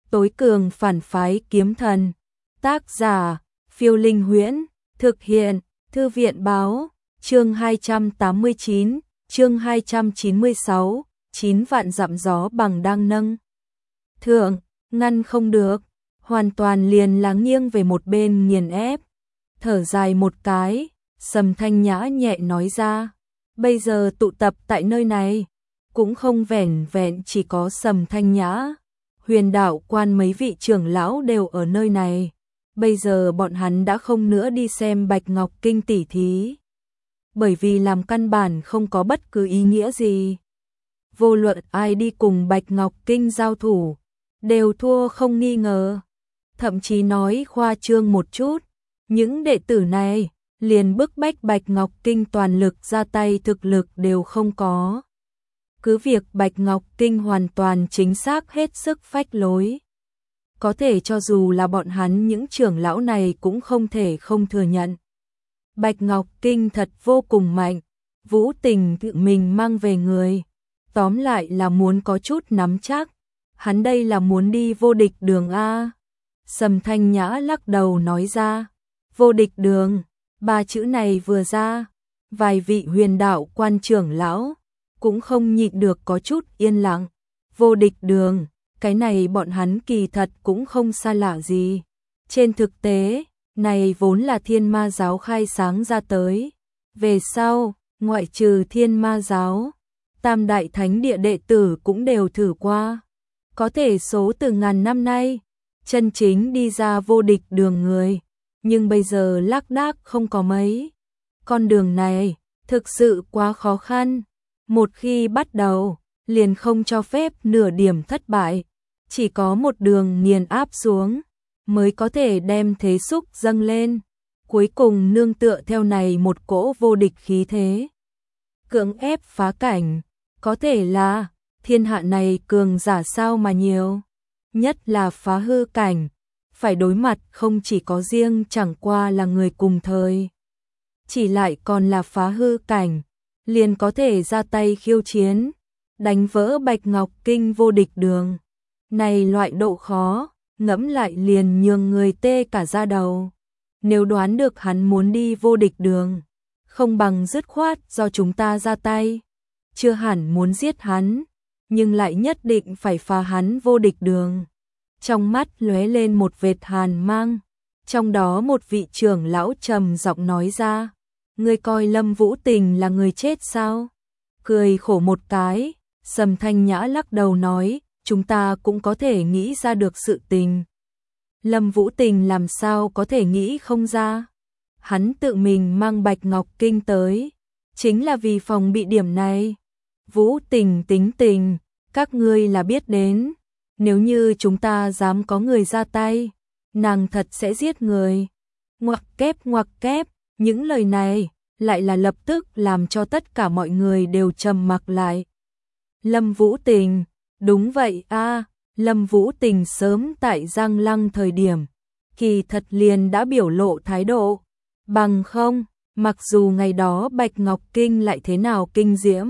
Tối cường phản phái kiếm thần. Tác giả, Phiêu Linh Huyễn. Thực hiện, Thư viện báo. Chương 289, chương 296, 9 vạn dặm gió bằng đang nâng. Thượng, ngăn không được, hoàn toàn liền là nghiêng về một bên nghiền ép. Thở dài một cái, Sầm Thanh Nhã nhẹ nói ra, bây giờ tụ tập tại nơi này, cũng không vẻn vẹn chỉ có Sầm Thanh Nhã. Huyền đạo quan mấy vị trưởng lão đều ở nơi này. Bây giờ bọn hắn đã không nữa đi xem Bạch Ngọc Kinh tỉ thí, bởi vì làm căn bản không có bất cứ ý nghĩa gì. Vô luận ai đi cùng Bạch Ngọc Kinh giao thủ, đều thua không nghi ngờ. Thậm chí nói khoa trương một chút, những đệ tử này liền bức bách Bạch Ngọc Kinh toàn lực ra tay thực lực đều không có. Cứ việc Bạch Ngọc Kinh hoàn toàn chính xác hết sức phách lối. Có thể cho dù là bọn hắn những trưởng lão này cũng không thể không thừa nhận. Bạch Ngọc Kinh thật vô cùng mạnh, Vũ Tình tự mình mang về người. Tóm lại là muốn có chút nắm chắc, hắn đây là muốn đi vô địch đường A. Sầm Thanh Nhã lắc đầu nói ra, vô địch đường, ba chữ này vừa ra, vài vị huyền đạo quan trưởng lão cũng không nhịn được có chút yên lặng. Vô địch đường, cái này bọn hắn kỳ thật cũng không xa lạ gì. Trên thực tế, này vốn là Thiên Ma giáo khai sáng ra tới. Về sau, ngoại trừ Thiên Ma giáo, Tam đại thánh địa đệ tử cũng đều thử qua. Có thể số từ ngàn năm nay, chân chính đi ra vô địch đường người, nhưng bây giờ lác đác không có mấy. Con đường này thực sự quá khó khăn, một khi bắt đầu, liền không cho phép nửa điểm thất bại, chỉ có một đường nghiền áp xuống, mới có thể đem thế xúc dâng lên, cuối cùng nương tựa theo này một cỗ vô địch khí thế. Cưỡng ép phá cảnh, có thể là, thiên hạ này cường giả sao mà nhiều, nhất là phá hư cảnh, phải đối mặt không chỉ có riêng chẳng qua là người cùng thời. Chỉ lại còn là phá hư cảnh, liền có thể ra tay khiêu chiến, đánh vỡ Bạch Ngọc Kinh vô địch đường. Này loại độ khó, ngẫm lại liền nhường người tê cả da đầu. Nếu đoán được hắn muốn đi vô địch đường, không bằng dứt khoát do chúng ta ra tay. Chưa hẳn muốn giết hắn, nhưng lại nhất định phải phá hắn vô địch đường. Trong mắt lóe lên một vệt hàn mang, trong đó một vị trưởng lão trầm giọng nói ra, ngươi coi Lâm Vũ Tình là người chết sao? Cười khổ một cái, Sầm Thanh Nhã lắc đầu nói, chúng ta cũng có thể nghĩ ra được sự tình. Lâm Vũ Tình làm sao có thể nghĩ không ra? Hắn tự mình mang Bạch Ngọc Kinh tới, chính là vì phòng bị điểm này. Vũ Tình tính tình, các ngươi là biết đến, nếu như chúng ta dám có người ra tay, nàng thật sẽ giết người. Ngoặc kép, những lời này lại là lập tức làm cho tất cả mọi người đều trầm mặc lại. Lâm Vũ Tình, đúng vậy a, Lâm Vũ Tình sớm tại Giang Lăng thời điểm, kỳ thật liền đã biểu lộ thái độ, bằng không, mặc dù ngày đó Bạch Ngọc Kinh lại thế nào kinh diễm,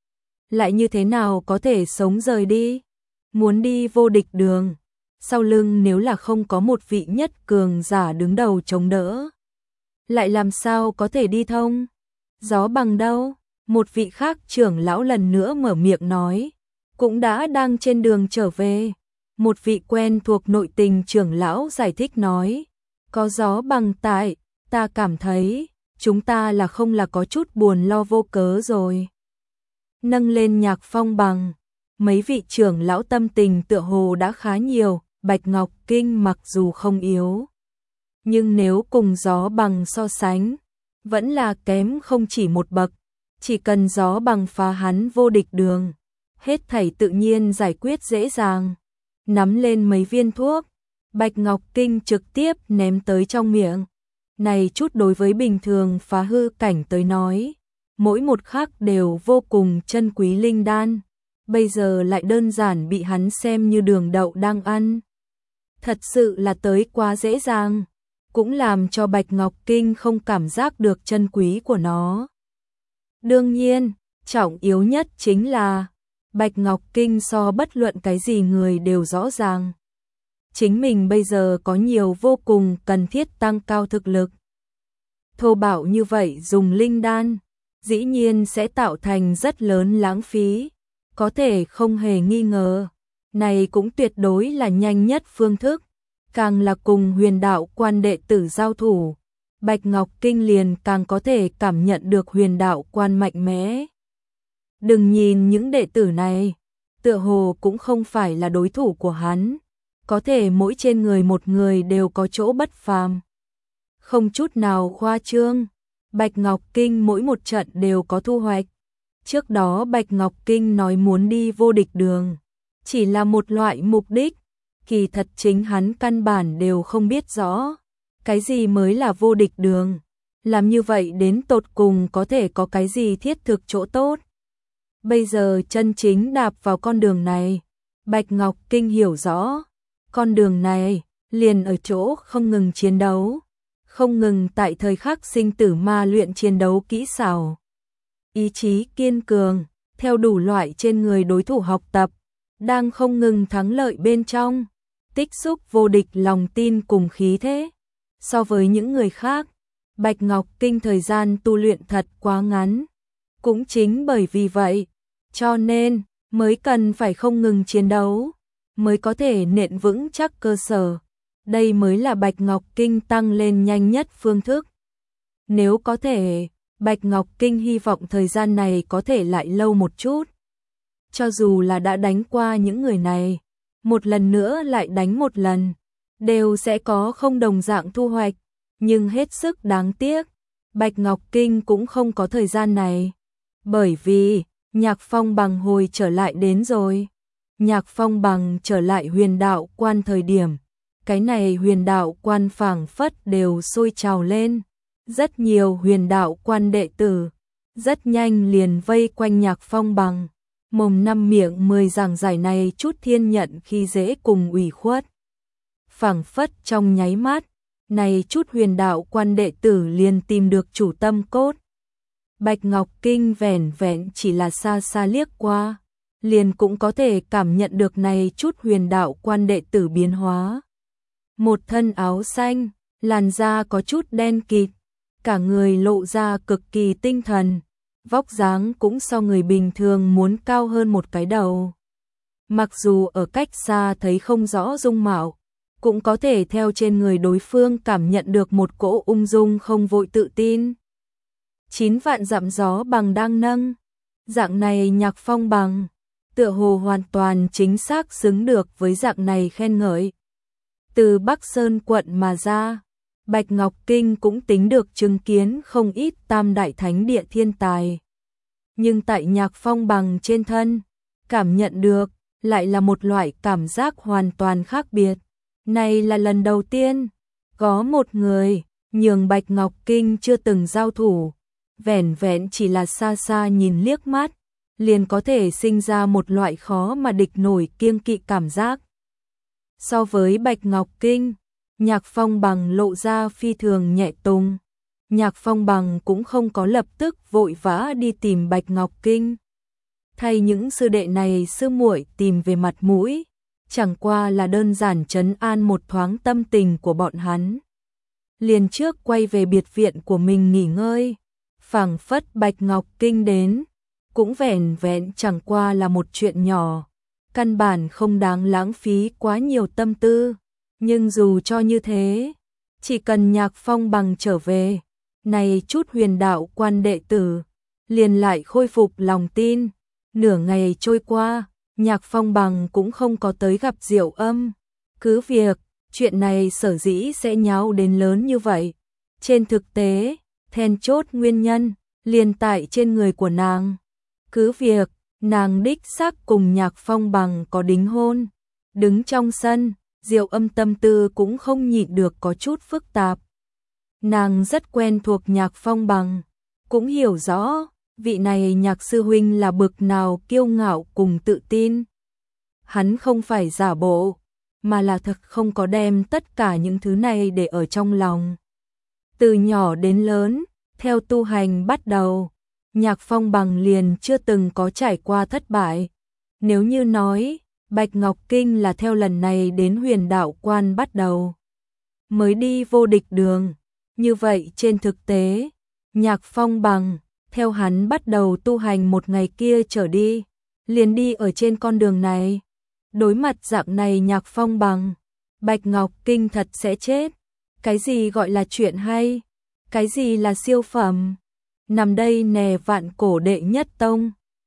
lại như thế nào có thể sống rời đi, muốn đi vô địch đường, sau lưng nếu là không có một vị nhất cường giả đứng đầu chống đỡ, lại làm sao có thể đi thông? Gió bằng đâu? Một vị khác trưởng lão lần nữa mở miệng nói, cũng đã đang trên đường trở về. Một vị quen thuộc nội tình trưởng lão giải thích nói, có gió bằng tại, ta cảm thấy, chúng ta là không là có chút buồn lo vô cớ rồi. Nâng lên nhạc phong bằng, mấy vị trưởng lão tâm tình tựa hồ đã khá nhiều, Bạch Ngọc Kinh mặc dù không yếu, nhưng nếu cùng gió bằng so sánh, vẫn là kém không chỉ một bậc. Chỉ cần gió bằng phá hắn vô địch đường, hết thảy tự nhiên giải quyết dễ dàng. Nắm lên mấy viên thuốc, Bạch Ngọc Kinh trực tiếp ném tới trong miệng. Này chút đối với bình thường phá hư cảnh tới nói, mỗi một khắc đều vô cùng chân quý linh đan, bây giờ lại đơn giản bị hắn xem như đường đậu đang ăn. Thật sự là tới quá dễ dàng, cũng làm cho Bạch Ngọc Kinh không cảm giác được chân quý của nó. Đương nhiên, trọng yếu nhất chính là Bạch Ngọc Kinh so bất luận cái gì người đều rõ ràng. chính mình bây giờ có nhiều vô cùng cần thiết tăng cao thực lực. Thô bạo như vậy dùng linh đan, dĩ nhiên sẽ tạo thành rất lớn lãng phí, có thể không hề nghi ngờ. Này cũng tuyệt đối là nhanh nhất phương thức, càng là cùng huyền đạo quan đệ tử giao thủ. Bạch Ngọc Kinh liền càng có thể cảm nhận được huyền đạo quan mạnh mẽ. Đừng nhìn những đệ tử này, tựa hồ cũng không phải là đối thủ của hắn, có thể mỗi trên người một người đều có chỗ bất phàm. Không chút nào khoa trương, Bạch Ngọc Kinh mỗi một trận đều có thu hoạch. Trước đó Bạch Ngọc Kinh nói muốn đi vô địch đường, chỉ là một loại mục đích, kỳ thật chính hắn căn bản đều không biết rõ. Cái gì mới là vô địch đường? Làm như vậy đến tột cùng có thể có cái gì thiết thực chỗ tốt? Bây giờ chân chính đạp vào con đường này, Bạch Ngọc Kinh hiểu rõ, con đường này liền ở chỗ không ngừng chiến đấu, không ngừng tại thời khắc sinh tử ma luyện chiến đấu kỹ xảo. Ý chí kiên cường, theo đủ loại trên người đối thủ học tập, đang không ngừng thắng lợi bên trong, tích xúc vô địch lòng tin cùng khí thế. So với những người khác, Bạch Ngọc Kinh thời gian tu luyện thật quá ngắn. Cũng chính bởi vì vậy, cho nên mới cần phải không ngừng chiến đấu, mới có thể nện vững chắc cơ sở. Đây mới là Bạch Ngọc Kinh tăng lên nhanh nhất phương thức. Nếu có thể, Bạch Ngọc Kinh hy vọng thời gian này có thể lại lâu một chút. Cho dù là đã đánh qua những người này, một lần nữa lại đánh một lần, đều sẽ có không đồng dạng thu hoạch, nhưng hết sức đáng tiếc, Bạch Ngọc Kinh cũng không có thời gian này, bởi vì Nhạc Phong Bằng hồi trở lại đến rồi. Nhạc Phong Bằng trở lại huyền đạo quan thời điểm, cái này huyền đạo quan phảng phất đều sôi trào lên, rất nhiều huyền đạo quan đệ tử, rất nhanh liền vây quanh Nhạc Phong Bằng, mồm năm miệng 10 giảng giải này chút thiên nhận khi dễ cùng ủy khuất. Phảng phất trong nháy mắt, này chút huyền đạo quan đệ tử liền tìm được chủ tâm cốt. Bạch Ngọc Kinh vẻn vẹn chỉ là xa xa liếc qua, liền cũng có thể cảm nhận được này chút huyền đạo quan đệ tử biến hóa. Một thân áo xanh, làn da có chút đen kịt, cả người lộ ra cực kỳ tinh thần, vóc dáng cũng so người bình thường muốn cao hơn một cái đầu. Mặc dù ở cách xa thấy không rõ dung mạo, cũng có thể theo trên người đối phương cảm nhận được một cỗ ung dung không vội tự tin. 9 vạn dặm gió bằng đang nâng, dạng này Nhạc Phong Bằng, tựa hồ hoàn toàn chính xác xứng được với dạng này khen ngợi. Từ Bắc Sơn quận mà ra, Bạch Ngọc Kinh cũng tính được chứng kiến không ít tam đại thánh địa thiên tài. Nhưng tại Nhạc Phong Bằng trên thân, cảm nhận được lại là một loại cảm giác hoàn toàn khác biệt. Này là lần đầu tiên, có một người nhường Bạch Ngọc Kinh chưa từng giao thủ, vẻn vẹn chỉ là xa xa nhìn liếc mắt, liền có thể sinh ra một loại khó mà địch nổi kiêng kỵ cảm giác. So với Bạch Ngọc Kinh, Nhạc Phong Bằng lộ ra phi thường nhẹ tùng. Nhạc Phong Bằng cũng không có lập tức vội vã đi tìm Bạch Ngọc Kinh. Thay những sư đệ này sư muội tìm về mặt mũi, chẳng qua là đơn giản trấn an một thoáng tâm tình của bọn hắn. Liền trước quay về biệt viện của mình nghỉ ngơi, phảng phất Bạch Ngọc Kinh đến, cũng vẻn vẹn chẳng qua là một chuyện nhỏ, căn bản không đáng lãng phí quá nhiều tâm tư. Nhưng dù cho như thế, chỉ cần Nhạc Phong Bằng trở về, này chút huyền đạo quan đệ tử, liền lại khôi phục lòng tin. Nửa ngày trôi qua, Nhạc Phong Bằng cũng không có tới gặp Diệu Âm. Cứ việc, chuyện này sở dĩ sẽ nháo đến lớn như vậy. Trên thực tế, then chốt nguyên nhân, liền tại trên người của nàng. Cứ việc, nàng đích xác cùng Nhạc Phong Bằng có đính hôn. Đứng trong sân, Diệu Âm tâm tư cũng không nhịn được có chút phức tạp. Nàng rất quen thuộc Nhạc Phong Bằng, cũng hiểu rõ vị này Nhạc sư huynh là bực nào kiêu ngạo cùng tự tin. Hắn không phải giả bộ, mà là thật không có đem tất cả những thứ này để ở trong lòng. Từ nhỏ đến lớn, theo tu hành bắt đầu, Nhạc Phong Bằng liền chưa từng có trải qua thất bại. Nếu như nói, Bạch Ngọc Kinh là theo lần này đến Huyền Đạo Quan bắt đầu mới đi vô địch đường. Như vậy trên thực tế, Nhạc Phong Bằng theo hắn bắt đầu tu hành một ngày kia trở đi, liền đi ở trên con đường này. Đối mặt dạng này Nhạc Phong Bằng, Bạch Ngọc Kinh thật sẽ chết. Cái gì gọi là chuyện hay? Cái gì là siêu phẩm? Nằm đây nè, vạn cổ đệ nhất tông,